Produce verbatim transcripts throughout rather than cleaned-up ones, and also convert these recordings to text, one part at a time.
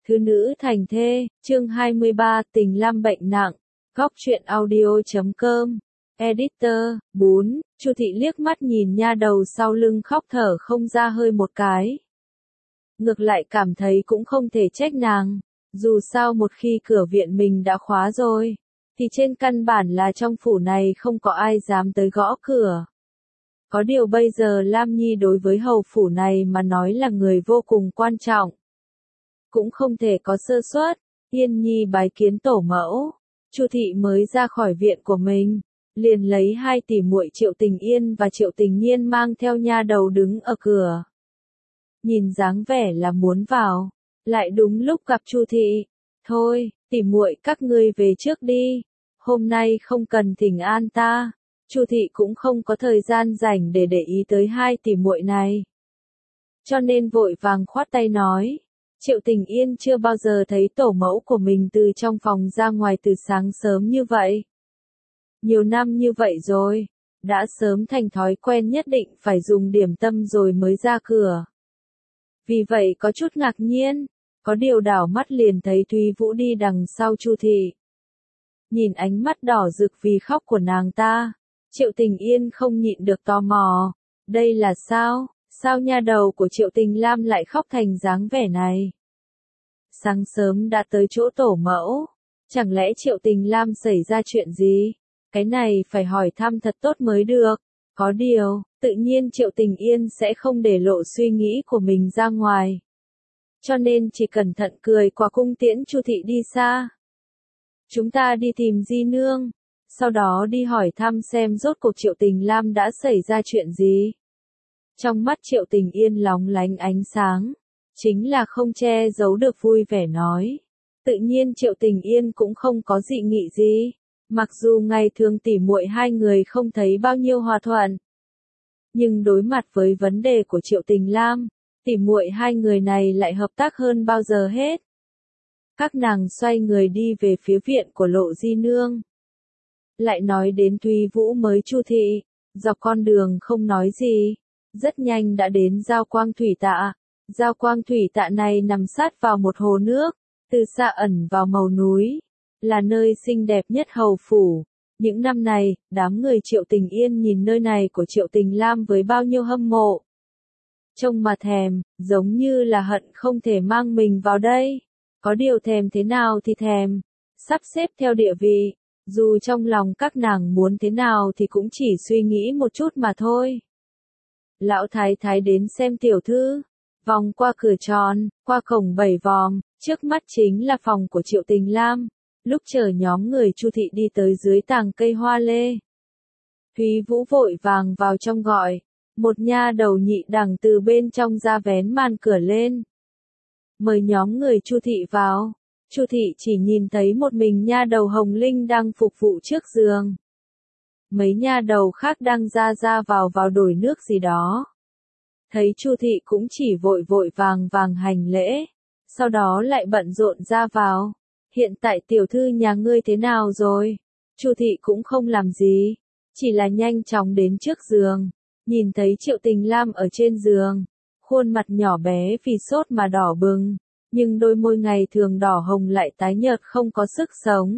Thứ nữ thành thê, chương hai mươi ba, tình lam bệnh nặng. Góc truyện audio chấm com. Editor, bốn. Chu Thị liếc mắt nhìn nha đầu sau lưng khóc thở không ra hơi một cái. Ngược lại cảm thấy cũng không thể trách nàng. Dù sao một khi cửa viện mình đã khóa rồi, thì trên căn bản là trong phủ này không có ai dám tới gõ cửa. Có điều bây giờ Lam Nhi đối với hầu phủ này mà nói là người vô cùng quan trọng. Cũng không thể có sơ suất. Yên Nhi bái kiến tổ mẫu. Chu Thị mới ra khỏi viện của mình, liền lấy hai tỷ muội Triệu Tình Yên và Triệu Tình Nhiên mang theo nha đầu đứng ở cửa. Nhìn dáng vẻ là muốn vào, lại đúng lúc gặp Chu Thị. Thôi, tỷ muội các ngươi về trước đi, hôm nay không cần thỉnh an ta. Chu Thị cũng không có thời gian rảnh để để ý tới hai tỷ muội này, cho nên vội vàng khoát tay nói. Triệu Tình Yên chưa bao giờ thấy tổ mẫu của mình từ trong phòng ra ngoài từ sáng sớm như vậy. Nhiều năm như vậy rồi, đã sớm thành thói quen nhất định phải dùng điểm tâm rồi mới ra cửa. Vì vậy có chút ngạc nhiên, có điều đảo mắt liền thấy Thúy Vũ đi đằng sau Chu Thị. Nhìn ánh mắt đỏ rực vì khóc của nàng ta, Triệu Tình Yên không nhịn được tò mò. Đây là sao? Sao nha đầu của Triệu Tình Lam lại khóc thành dáng vẻ này? Sáng sớm đã tới chỗ tổ mẫu, chẳng lẽ Triệu Tình Lam xảy ra chuyện gì? Cái này phải hỏi thăm thật tốt mới được. Có điều, tự nhiên Triệu Tình Yên sẽ không để lộ suy nghĩ của mình ra ngoài. Cho nên chỉ cẩn thận cười qua cung tiễn Chu Thị đi xa. Chúng ta đi tìm Di Nương, sau đó đi hỏi thăm xem rốt cuộc Triệu Tình Lam đã xảy ra chuyện gì. Trong mắt Triệu Tình Yên lóng lánh ánh sáng, chính là không che giấu được vui vẻ nói. Tự nhiên Triệu Tình Yên cũng không có dị nghị gì, mặc dù ngày thường tỉ muội hai người không thấy bao nhiêu hòa thuận. Nhưng đối mặt với vấn đề của Triệu Tình Lam, tỉ muội hai người này lại hợp tác hơn bao giờ hết. Các nàng xoay người đi về phía viện của Lộ Di Nương. Lại nói đến Thúy Vũ mới Chu Thị, dọc con đường không nói gì, rất nhanh đã đến Giao Quang Thủy Tạ. Giao Quang Thủy Tạ này nằm sát vào một hồ nước, từ xa ẩn vào màu núi, là nơi xinh đẹp nhất hầu phủ. Những năm này, đám người Triệu Tình Yên nhìn nơi này của Triệu Tình Lam với bao nhiêu hâm mộ. Trông mà thèm, giống như là hận không thể mang mình vào đây. Có điều thèm thế nào thì thèm, sắp xếp theo địa vị, dù trong lòng các nàng muốn thế nào thì cũng chỉ suy nghĩ một chút mà thôi. Lão Thái Thái đến xem tiểu thư, vòng qua cửa tròn, qua cổng bảy vòm, trước mắt chính là phòng của Triệu Tình Lam. Lúc chờ nhóm người Chu Thị đi tới dưới tàng cây hoa lê, Thúy Vũ vội vàng vào trong gọi, một nha đầu nhị đẳng từ bên trong ra vén màn cửa lên. Mời nhóm người Chu Thị vào. Chu Thị chỉ nhìn thấy một mình nha đầu Hồng Linh đang phục vụ trước giường. Mấy nha đầu khác đang ra ra vào vào đổi nước gì đó. Thấy Chu Thị cũng chỉ vội vội vàng vàng hành lễ, sau đó lại bận rộn ra vào. Hiện tại tiểu thư nhà ngươi thế nào rồi? Chu Thị cũng không làm gì, chỉ là nhanh chóng đến trước giường, nhìn thấy Triệu Tình Lam ở trên giường, khuôn mặt nhỏ bé vì sốt mà đỏ bừng, nhưng đôi môi ngày thường đỏ hồng lại tái nhợt không có sức sống.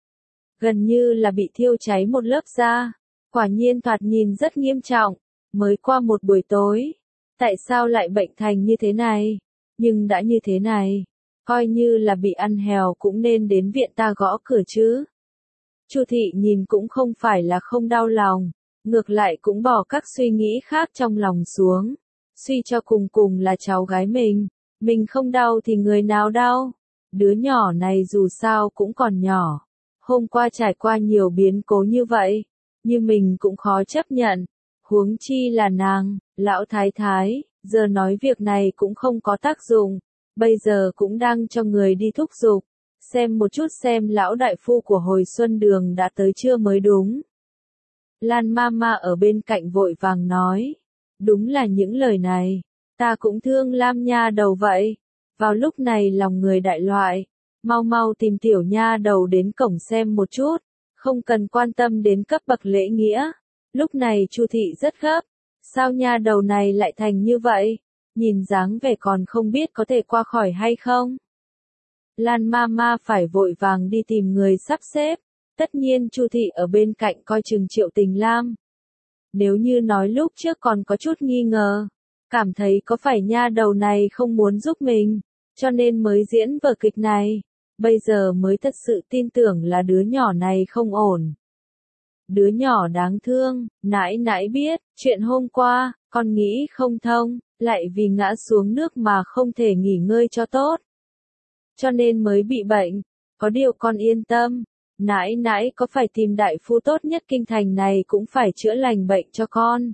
Gần như là bị thiêu cháy một lớp da, quả nhiên thoạt nhìn rất nghiêm trọng, mới qua một buổi tối, tại sao lại bệnh thành như thế này? Nhưng đã như thế này, coi như là bị ăn hèo cũng nên đến viện ta gõ cửa chứ. Chu Thị nhìn cũng không phải là không đau lòng, ngược lại cũng bỏ các suy nghĩ khác trong lòng xuống. Suy cho cùng cùng là cháu gái mình, mình không đau thì người nào đau? Đứa nhỏ này dù sao cũng còn nhỏ, hôm qua trải qua nhiều biến cố như vậy, như mình cũng khó chấp nhận, huống chi là nàng. Lão Thái Thái, giờ nói việc này cũng không có tác dụng, bây giờ cũng đang cho người đi thúc giục, xem một chút xem lão đại phu của hồi xuân đường đã tới chưa mới đúng. Lan Mama ở bên cạnh vội vàng nói, đúng là những lời này, ta cũng thương Lam nha đầu vậy. Vào lúc này lòng người đại loại, mau mau tìm tiểu nha đầu đến cổng xem một chút, không cần quan tâm đến cấp bậc lễ nghĩa. Lúc này Chu Thị rất gấp, sao nha đầu này lại thành như vậy, nhìn dáng vẻ còn không biết có thể qua khỏi hay không. Lan Mama phải vội vàng đi tìm người sắp xếp. Tất nhiên Chu thị ở bên cạnh coi chừng Triệu Tình Lam. Nếu như nói lúc trước còn có chút nghi ngờ, cảm thấy có phải nha đầu này không muốn giúp mình, cho nên mới diễn vở kịch này, bây giờ mới thật sự tin tưởng là đứa nhỏ này không ổn. Đứa nhỏ đáng thương, nãi nãi biết, chuyện hôm qua, con nghĩ không thông, lại vì ngã xuống nước mà không thể nghỉ ngơi cho tốt. Cho nên mới bị bệnh, có điều con yên tâm, nãi nãi có phải tìm đại phu tốt nhất kinh thành này cũng phải chữa lành bệnh cho con.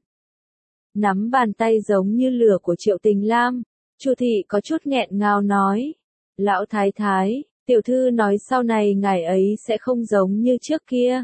Nắm bàn tay giống như lửa của Triệu Tình Lam, Chu thị có chút nghẹn ngào nói, lão thái thái, tiểu thư nói sau này ngài ấy sẽ không giống như trước kia.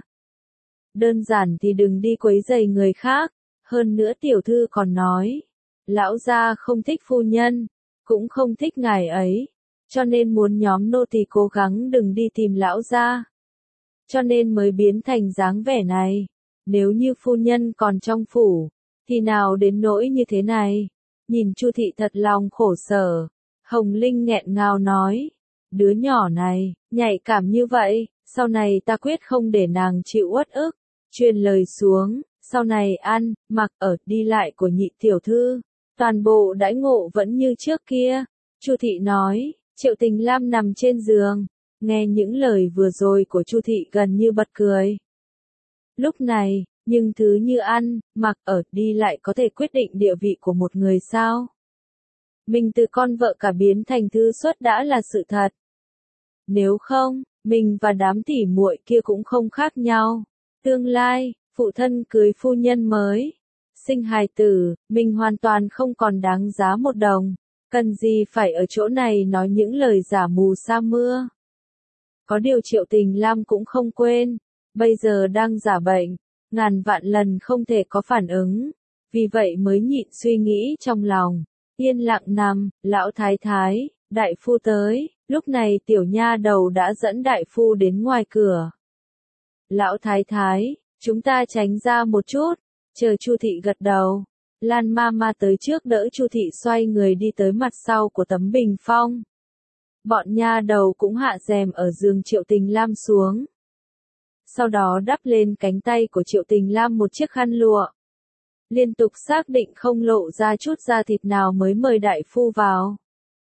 Đơn giản thì đừng đi quấy rầy người khác, hơn nữa tiểu thư còn nói, lão gia không thích phu nhân, cũng không thích ngài ấy, cho nên muốn nhóm nô tỳ cố gắng đừng đi tìm lão gia. Cho nên mới biến thành dáng vẻ này, nếu như phu nhân còn trong phủ, thì nào đến nỗi như thế này. Nhìn Chu thị thật lòng khổ sở, Hồng Linh nghẹn ngào nói, đứa nhỏ này, nhạy cảm như vậy, sau này ta quyết không để nàng chịu uất ức. Truyền lời xuống, sau này ăn, mặc ở, đi lại của nhị tiểu thư, toàn bộ đãi ngộ vẫn như trước kia. Chu thị nói, Triệu Tình Lam nằm trên giường, nghe những lời vừa rồi của Chu thị gần như bật cười. Lúc này, nhưng thứ như ăn, mặc ở, đi lại có thể quyết định địa vị của một người sao? Mình từ con vợ cả biến thành thư xuất đã là sự thật. Nếu không, mình và đám tỉ muội kia cũng không khác nhau. Tương lai, phụ thân cưới phu nhân mới, sinh hài tử, mình hoàn toàn không còn đáng giá một đồng, cần gì phải ở chỗ này nói những lời giả mù sa mưa. Có điều Triệu Tình Lam cũng không quên, bây giờ đang giả bệnh, ngàn vạn lần không thể có phản ứng, vì vậy mới nhịn suy nghĩ trong lòng, yên lặng nằm, lão thái thái, đại phu tới, lúc này tiểu nha đầu đã dẫn đại phu đến ngoài cửa. Lão thái thái, chúng ta tránh ra một chút, chờ Chu thị gật đầu. Lan Mama tới trước đỡ Chu thị xoay người đi tới mặt sau của tấm bình phong. Bọn nha đầu cũng hạ rèm ở giường Triệu Tình Lam xuống. Sau đó đắp lên cánh tay của Triệu Tình Lam một chiếc khăn lụa. Liên tục xác định không lộ ra chút da thịt nào mới mời đại phu vào.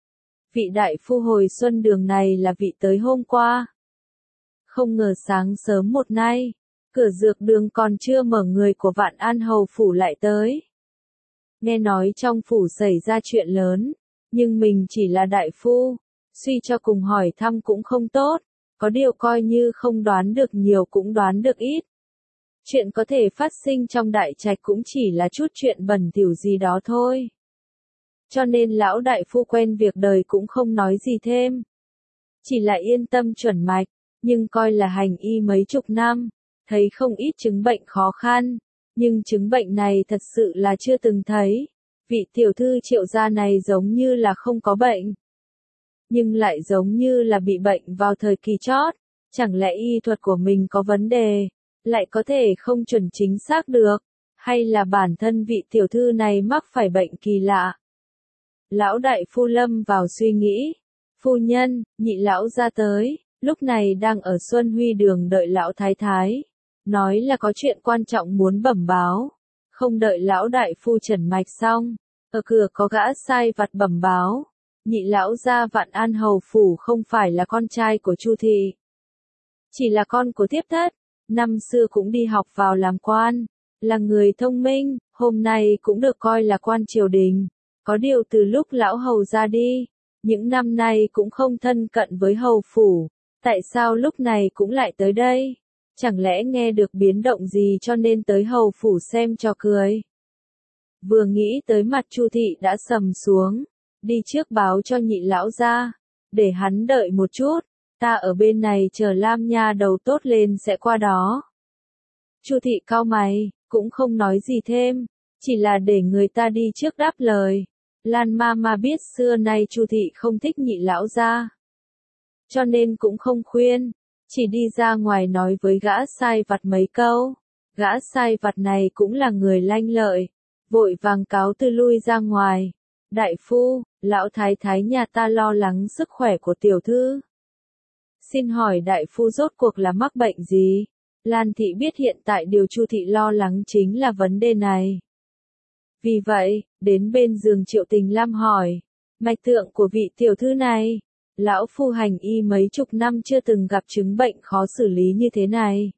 Vị đại phu hồi xuân đường này là vị tới hôm qua. Không ngờ sáng sớm một nay, cửa dược đường còn chưa mở người của Vạn An Hầu phủ lại tới. Nghe nói trong phủ xảy ra chuyện lớn, nhưng mình chỉ là đại phu, suy cho cùng hỏi thăm cũng không tốt, có điều coi như không đoán được nhiều cũng đoán được ít. Chuyện có thể phát sinh trong đại trạch cũng chỉ là chút chuyện bẩn thỉu gì đó thôi. Cho nên lão đại phu quen việc đời cũng không nói gì thêm. Chỉ là yên tâm chuẩn mạch, nhưng coi là hành y mấy chục năm, thấy không ít chứng bệnh khó khăn, nhưng chứng bệnh này thật sự là chưa từng thấy. Vị tiểu thư Triệu gia này giống như là không có bệnh, nhưng lại giống như là bị bệnh vào thời kỳ chót, chẳng lẽ y thuật của mình có vấn đề, lại có thể không chuẩn chính xác được, hay là bản thân vị tiểu thư này mắc phải bệnh kỳ lạ. Lão đại phu lâm vào suy nghĩ, phu nhân, nhị lão ra tới, lúc này đang ở Xuân Huy đường đợi lão thái thái, nói là có chuyện quan trọng muốn bẩm báo, không đợi lão đại phu trần mạch xong, ở cửa có gã sai vặt bẩm báo, nhị lão gia Vạn An Hầu phủ không phải là con trai của Chu thị, chỉ là con của thiếp thất, năm xưa cũng đi học vào làm quan, là người thông minh, hôm nay cũng được coi là quan triều đình, có điều từ lúc lão hầu ra đi, những năm nay cũng không thân cận với hầu phủ, tại sao lúc này cũng lại tới đây? Chẳng lẽ nghe được biến động gì cho nên tới hầu phủ xem trò cười? Vừa nghĩ tới mặt Chu thị đã sầm xuống, đi trước báo cho nhị lão ra, để hắn đợi một chút, ta ở bên này chờ Lam nha đầu tốt lên sẽ qua đó. Chu thị cau mày, cũng không nói gì thêm, chỉ là để người ta đi trước đáp lời. Lan Mama biết xưa nay Chu thị không thích nhị lão ra, cho nên cũng không khuyên, chỉ đi ra ngoài nói với gã sai vặt mấy câu. Gã sai vặt này cũng là người lanh lợi, vội vàng cáo từ lui ra ngoài. Đại phu, lão thái thái nhà ta lo lắng sức khỏe của tiểu thư, Xin hỏi đại phu rốt cuộc là mắc bệnh gì? Lan Thị biết hiện tại điều Chu Thị lo lắng chính là vấn đề này. Vì vậy, đến bên giường Triệu Tình Lam hỏi, mạch tượng của vị tiểu thư này, lão phu hành y mấy chục năm chưa từng gặp chứng bệnh khó xử lý như thế này.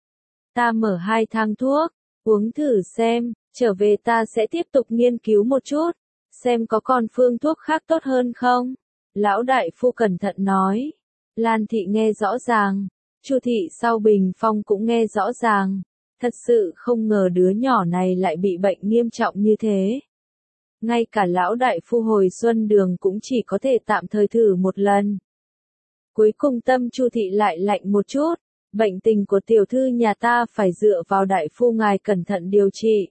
Ta mở hai thang thuốc, uống thử xem, trở về ta sẽ tiếp tục nghiên cứu một chút, xem có còn phương thuốc khác tốt hơn không? Lão đại phu cẩn thận nói. Lan Thị nghe rõ ràng, Chu Thị sau bình phong cũng nghe rõ ràng, thật sự không ngờ đứa nhỏ này lại bị bệnh nghiêm trọng như thế. Ngay cả lão đại phu hồi xuân đường cũng chỉ có thể tạm thời thử một lần. Cuối cùng tâm Chu Thị lại lạnh một chút, bệnh tình của tiểu thư nhà ta phải dựa vào đại phu ngài cẩn thận điều trị.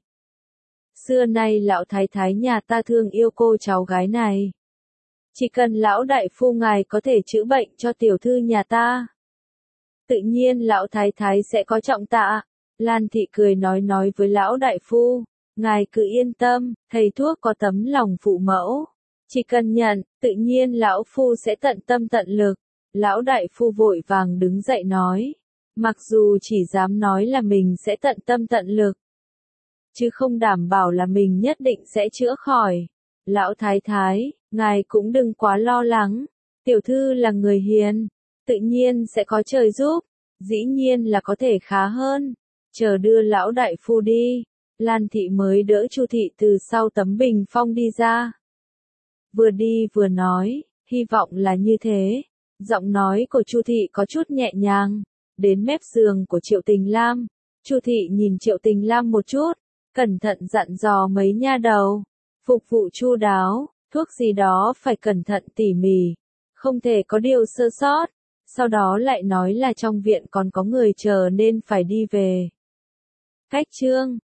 Xưa nay lão thái thái nhà ta thương yêu cô cháu gái này. Chỉ cần lão đại phu ngài có thể chữa bệnh cho tiểu thư nhà ta, tự nhiên lão thái thái sẽ có trọng tạ. Lan Thị cười nói nói với lão đại phu, ngài cứ yên tâm, thầy thuốc có tấm lòng phụ mẫu. Chỉ cần nhận, tự nhiên lão phu sẽ tận tâm tận lực. Lão đại phu vội vàng đứng dậy nói, mặc dù chỉ dám nói là mình sẽ tận tâm tận lực, chứ không đảm bảo là mình nhất định sẽ chữa khỏi. Lão thái thái, ngài cũng đừng quá lo lắng, tiểu thư là người hiền, tự nhiên sẽ có trời giúp, dĩ nhiên là có thể khá hơn. Chờ đưa lão đại phu đi, Lan Thị mới đỡ Chu Thị từ sau tấm bình phong đi ra. Vừa đi vừa nói, hy vọng là như thế. Giọng nói của Chu Thị có chút nhẹ nhàng, đến mép giường của Triệu Tình Lam. Chu Thị nhìn Triệu Tình Lam một chút, cẩn thận dặn dò mấy nha đầu, phục vụ chu đáo, thuốc gì đó phải cẩn thận tỉ mỉ, không thể có điều sơ sót. Sau đó lại nói là trong viện còn có người chờ nên phải đi về. Cách chương